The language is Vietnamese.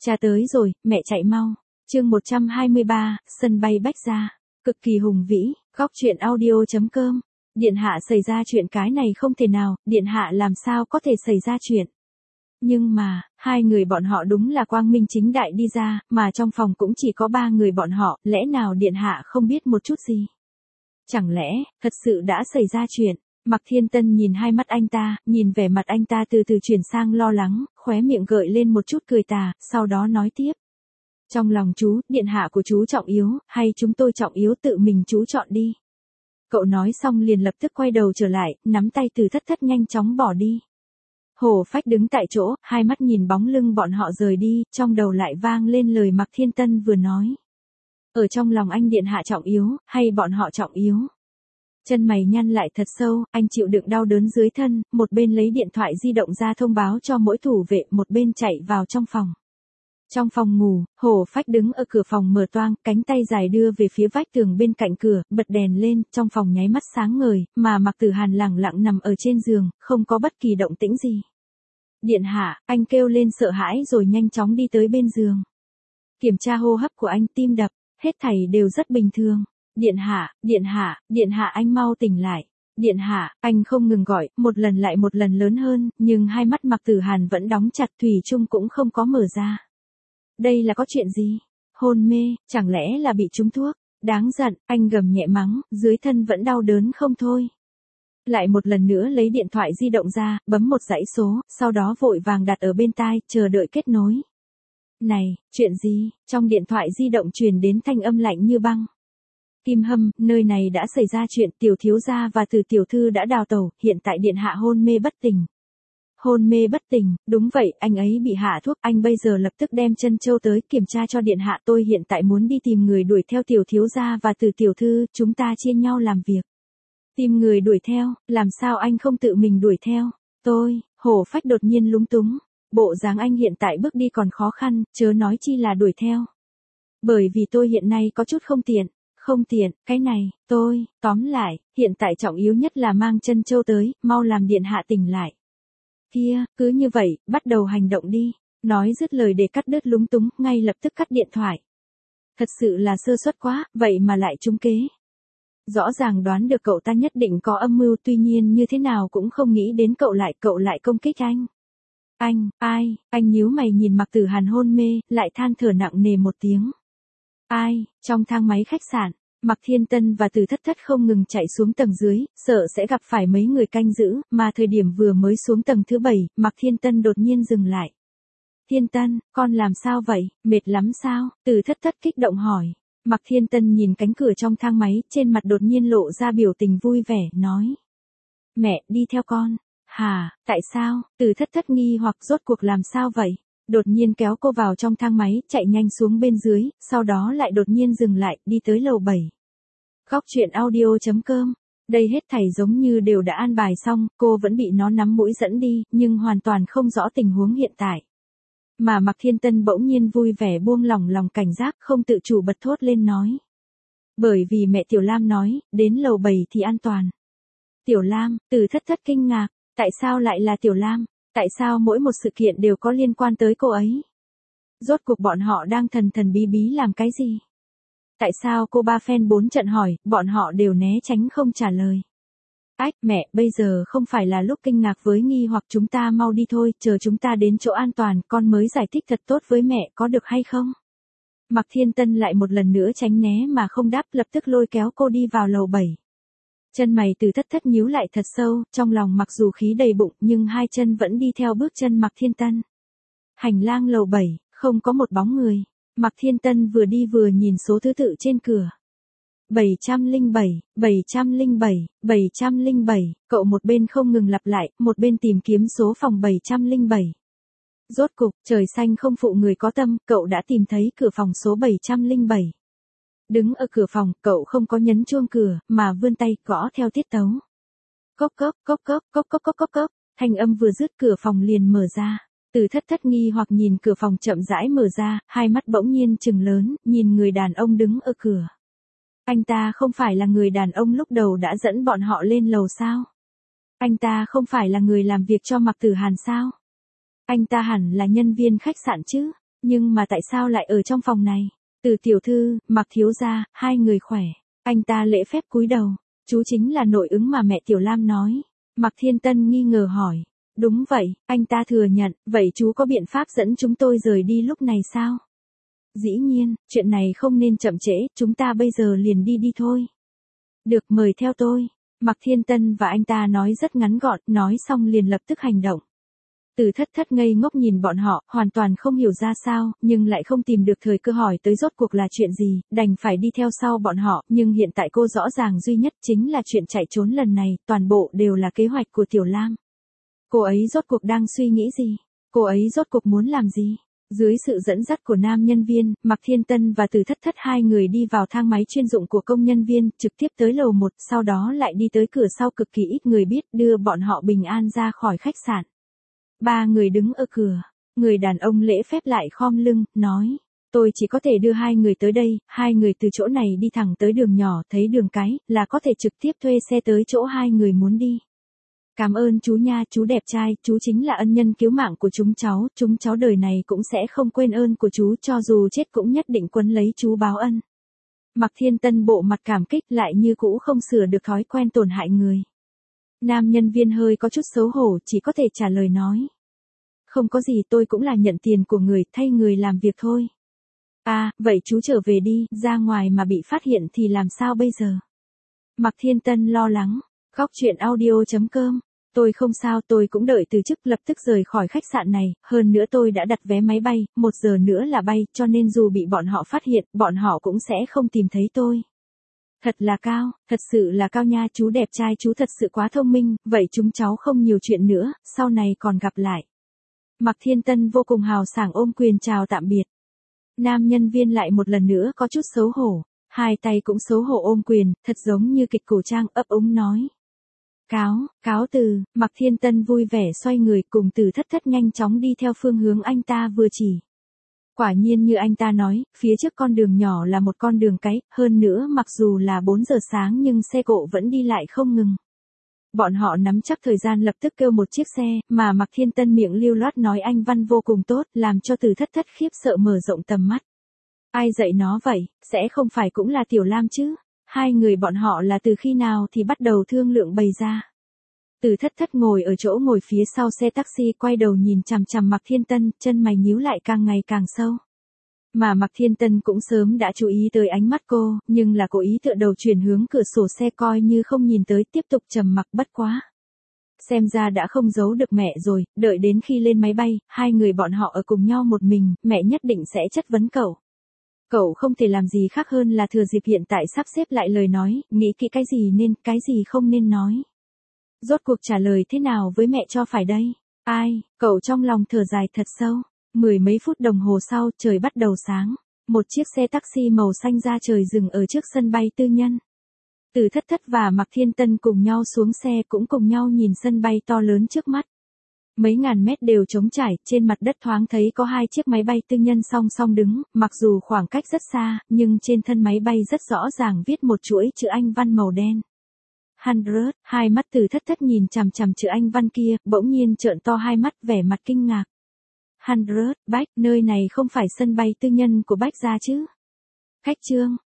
Cha tới rồi, mẹ chạy mau. Chương 123, sân bay Bách Gia. Cực kỳ hùng vĩ, góc truyện audio.com. Điện hạ xảy ra chuyện, cái này không thể nào, điện hạ làm sao có thể xảy ra chuyện. Nhưng mà, hai người bọn họ đúng là quang minh chính đại đi ra, mà trong phòng cũng chỉ có ba người bọn họ, lẽ nào điện hạ không biết một chút gì? Chẳng lẽ, thật sự đã xảy ra chuyện? Mạc Thiên Tân nhìn hai mắt anh ta, nhìn vẻ mặt anh ta từ từ chuyển sang lo lắng, khóe miệng gợi lên một chút cười tà, sau đó nói tiếp. Trong lòng chú, điện hạ của chú trọng yếu, hay chúng tôi trọng yếu tự mình chú chọn đi. Cậu nói xong liền lập tức quay đầu trở lại, nắm tay Từ Thất Thất nhanh chóng bỏ đi. Hồ Phách đứng tại chỗ, hai mắt nhìn bóng lưng bọn họ rời đi, trong đầu lại vang lên lời Mạc Thiên Tân vừa nói. Ở trong lòng anh điện hạ trọng yếu, hay bọn họ trọng yếu? Chân mày nhăn lại thật sâu, anh chịu đựng đau đớn dưới thân, một bên lấy điện thoại di động ra thông báo cho mỗi thủ vệ, một bên chạy vào trong phòng. Trong phòng ngủ, Hồ Phách đứng ở cửa phòng mở toang, cánh tay dài đưa về phía vách tường bên cạnh cửa, bật đèn lên, trong phòng nháy mắt sáng ngời, mà Mạc Tử Hàn lẳng lặng nằm ở trên giường, không có bất kỳ động tĩnh gì. Điện hạ, anh kêu lên sợ hãi rồi nhanh chóng đi tới bên giường. Kiểm tra hô hấp của anh, tim đập, hết thảy đều rất bình thường. Điện hạ, điện hạ, điện hạ anh mau tỉnh lại. Điện hạ, anh không ngừng gọi, một lần lại một lần lớn hơn, nhưng hai mắt Mạc Tử Hàn vẫn đóng chặt, thủy chung cũng không có mở ra. Đây là có chuyện gì? Hôn mê, chẳng lẽ là bị trúng thuốc? Đáng giận, anh gầm nhẹ mắng, dưới thân vẫn đau đớn không thôi. Lại một lần nữa lấy điện thoại di động ra, bấm một dãy số, sau đó vội vàng đặt ở bên tai, chờ đợi kết nối. Này, chuyện gì? Trong điện thoại di động truyền đến thanh âm lạnh như băng. Kim Hâm, nơi này đã xảy ra chuyện, tiểu thiếu gia và Từ tiểu thư đã đào tẩu, hiện tại điện hạ hôn mê bất tỉnh. Hôn mê bất tỉnh, đúng vậy, anh ấy bị hạ thuốc, anh bây giờ lập tức đem Trân Châu tới kiểm tra cho điện hạ, tôi hiện tại muốn đi tìm người đuổi theo tiểu thiếu gia và Từ tiểu thư, chúng ta chia nhau làm việc. Tìm người đuổi theo, làm sao anh không tự mình đuổi theo? Hồ Phách đột nhiên lúng túng, bộ dáng anh hiện tại bước đi còn khó khăn, chớ nói chi là đuổi theo. Bởi vì tôi hiện nay có chút không tiện. Không tiện, cái này, tóm lại, hiện tại trọng yếu nhất là mang Trân Châu tới, mau làm điện hạ tỉnh lại. Kia, cứ như vậy, bắt đầu hành động đi. Nói dứt lời để cắt đứt lúng túng, ngay lập tức cắt điện thoại. Thật sự là sơ suất quá, vậy mà lại trúng kế. Rõ ràng đoán được cậu ta nhất định có âm mưu, tuy nhiên như thế nào cũng không nghĩ đến cậu lại công kích anh. Anh nhíu mày nhìn Mạc Tử Hàn hôn mê, lại than thở nặng nề một tiếng. Trong thang máy khách sạn, Mạc Thiên Tân và Từ Thất Thất không ngừng chạy xuống tầng dưới, sợ sẽ gặp phải mấy người canh giữ, mà thời điểm vừa mới xuống tầng thứ 7, Mạc Thiên Tân đột nhiên dừng lại. Thiên Tân, con làm sao vậy, mệt lắm sao? Từ Thất Thất kích động hỏi. Mạc Thiên Tân nhìn cánh cửa trong thang máy, trên mặt đột nhiên lộ ra biểu tình vui vẻ, nói. Mẹ, đi theo con. Hả, tại sao? Từ Thất Thất nghi hoặc rốt cuộc làm sao vậy? Đột nhiên kéo cô vào trong thang máy, chạy nhanh xuống bên dưới, sau đó lại đột nhiên dừng lại, đi tới lầu 7. Góc truyện audio.com. Đây hết thảy giống như đều đã an bài xong, cô vẫn bị nó nắm mũi dẫn đi, nhưng hoàn toàn không rõ tình huống hiện tại. Mà Mạc Thiên Tân bỗng nhiên vui vẻ buông lỏng lòng cảnh giác, không tự chủ bật thốt lên nói. Bởi vì mẹ Tiểu Lam nói, đến lầu 7 thì an toàn. Tiểu Lam, Từ Thất Thất kinh ngạc, tại sao lại là Tiểu Lam? Tại sao mỗi một sự kiện đều có liên quan tới cô ấy? Rốt cuộc bọn họ đang thần thần bí bí làm cái gì? Tại sao cô ba phen 4 trận hỏi, bọn họ đều né tránh không trả lời? Mẹ, bây giờ không phải là lúc kinh ngạc với nghi hoặc, chúng ta mau đi thôi, chờ chúng ta đến chỗ an toàn, con mới giải thích thật tốt với mẹ, có được hay không? Mạc Thiên Tân lại một lần nữa tránh né mà không đáp, lập tức lôi kéo cô đi vào lầu 7. Chân mày Từ Thất Thất nhíu lại thật sâu, trong lòng mặc dù khí đầy bụng, nhưng hai chân vẫn đi theo bước chân Mạc Thiên Tân. Hành lang lầu 7, không có một bóng người. Mạc Thiên Tân vừa đi vừa nhìn số thứ tự trên cửa. 707, 707, 707, cậu một bên không ngừng lặp lại, một bên tìm kiếm số phòng 707. Rốt cục, trời xanh không phụ người có tâm, cậu đã tìm thấy cửa phòng số 707. Đứng ở cửa phòng, cậu không có nhấn chuông cửa, mà vươn tay gõ theo tiết tấu. Cốc cốc, cốc cốc, cốc cốc cốc cốc cốc, thanh âm vừa dứt cửa phòng liền mở ra. Từ Thất Thất nghi hoặc nhìn cửa phòng chậm rãi mở ra, hai mắt bỗng nhiên trừng lớn, nhìn người đàn ông đứng ở cửa. Anh ta không phải là người đàn ông lúc đầu đã dẫn bọn họ lên lầu sao? Anh ta không phải là người làm việc cho Mạc Tử Hàn sao? Anh ta hẳn là nhân viên khách sạn chứ? Nhưng mà tại sao lại ở trong phòng này? Từ tiểu thư, Mặc thiếu gia, hai người khỏe. Anh ta lễ phép cúi đầu. Chú chính là nội ứng mà mẹ Tiểu Lam nói. Mạc Thiên Tân nghi ngờ hỏi. Đúng vậy, anh ta thừa nhận, vậy chú có biện pháp dẫn chúng tôi rời đi lúc này sao? Dĩ nhiên, chuyện này không nên chậm trễ, chúng ta bây giờ liền đi thôi. Được, mời theo tôi. Mạc Thiên Tân và anh ta nói rất ngắn gọn, nói xong liền lập tức hành động. Từ thất thất ngây ngốc nhìn bọn họ, hoàn toàn không hiểu ra sao, nhưng lại không tìm được thời cơ hỏi tới rốt cuộc là chuyện gì, đành phải đi theo sau bọn họ, nhưng hiện tại cô rõ ràng duy nhất chính là chuyện chạy trốn lần này, toàn bộ đều là kế hoạch của Tiểu Lam. Cô ấy rốt cuộc đang suy nghĩ gì? Cô ấy rốt cuộc muốn làm gì? Dưới sự dẫn dắt của nam nhân viên, Mạc Thiên Tân và Từ Thất Thất hai người đi vào thang máy chuyên dụng của công nhân viên, trực tiếp tới lầu 1, sau đó lại đi tới cửa sau cực kỳ ít người biết, đưa bọn họ bình an ra khỏi khách sạn. Ba người đứng ở cửa, người đàn ông lễ phép lại khom lưng, nói, tôi chỉ có thể đưa hai người tới đây, hai người từ chỗ này đi thẳng tới đường nhỏ, thấy đường cái, là có thể trực tiếp thuê xe tới chỗ hai người muốn đi. Cảm ơn chú nha, chú đẹp trai, chú chính là ân nhân cứu mạng của chúng cháu đời này cũng sẽ không quên ơn của chú, cho dù chết cũng nhất định quấn lấy chú báo ân. Mạc Thiên Tân bộ mặt cảm kích lại như cũ không sửa được thói quen tổn hại người. Nam nhân viên hơi có chút xấu hổ, chỉ có thể trả lời nói. Không có gì, tôi cũng là nhận tiền của người, thay người làm việc thôi. À, vậy chú trở về đi, ra ngoài mà bị phát hiện thì làm sao bây giờ? Mạc Thiên Tân lo lắng. Góc truyện audio.com. Tôi không sao, tôi cũng đợi từ chức, lập tức rời khỏi khách sạn này, hơn nữa tôi đã đặt vé máy bay, 1 giờ nữa là bay, cho nên dù bị bọn họ phát hiện, bọn họ cũng sẽ không tìm thấy tôi. Thật là cao, thật sự là cao nha, chú đẹp trai, chú thật sự quá thông minh, vậy chúng cháu không nhiều chuyện nữa, sau này còn gặp lại. Mạc Thiên Tân vô cùng hào sảng ôm quyền chào tạm biệt. Nam nhân viên lại một lần nữa có chút xấu hổ, hai tay cũng xấu hổ ôm quyền, thật giống như kịch cổ trang, ấp úng nói. Cáo từ, Mạc Thiên Tân vui vẻ xoay người cùng Từ Thất Thất nhanh chóng đi theo phương hướng anh ta vừa chỉ. Quả nhiên như anh ta nói, phía trước con đường nhỏ là một con đường cái, hơn nữa mặc dù là 4 giờ sáng nhưng xe cộ vẫn đi lại không ngừng. Bọn họ nắm chắc thời gian lập tức kêu một chiếc xe, mà Mạc Thiên Tân miệng lưu loát nói Anh văn vô cùng tốt, làm cho Từ Thất Thất khiếp sợ mở rộng tầm mắt. Ai dạy nó vậy, sẽ không phải cũng là Tiểu Lam chứ? Hai người bọn họ là từ khi nào thì bắt đầu thương lượng bày ra. Từ Thất Thất ngồi ở chỗ ngồi phía sau xe taxi, quay đầu nhìn chằm chằm Mạc Thiên Tân, chân mày nhíu lại càng ngày càng sâu. Mà Mạc Thiên Tân cũng sớm đã chú ý tới ánh mắt cô, nhưng là cố ý tựa đầu chuyển hướng cửa sổ xe coi như không nhìn tới, tiếp tục trầm mặc. Bất quá. Xem ra đã không giấu được mẹ rồi, đợi đến khi lên máy bay, hai người bọn họ ở cùng nhau một mình, mẹ nhất định sẽ chất vấn cậu. Cậu không thể làm gì khác hơn là thừa dịp hiện tại sắp xếp lại lời nói, nghĩ kỹ cái gì nên, cái gì không nên nói. Rốt cuộc trả lời thế nào với mẹ cho phải đây? Ai, cậu trong lòng thở dài thật sâu. 10 mấy phút đồng hồ sau, trời bắt đầu sáng. Một chiếc xe taxi màu xanh ra trời dừng ở trước sân bay tư nhân. Từ Thất Thất và Mạc Thiên Tân cùng nhau xuống xe, cũng cùng nhau nhìn sân bay to lớn trước mắt. Mấy ngàn mét đều trống trải, trên mặt đất thoáng thấy có 2 chiếc máy bay tư nhân song song đứng, mặc dù khoảng cách rất xa, nhưng trên thân máy bay rất rõ ràng viết một chuỗi chữ Anh văn màu đen. 100, hai mắt Từ Thất Thất nhìn chằm chằm chữ Anh văn kia, bỗng nhiên trợn to hai mắt, vẻ mặt kinh ngạc. 100, Bách, nơi này không phải sân bay tư nhân của Bách gia chứ? Khách trương,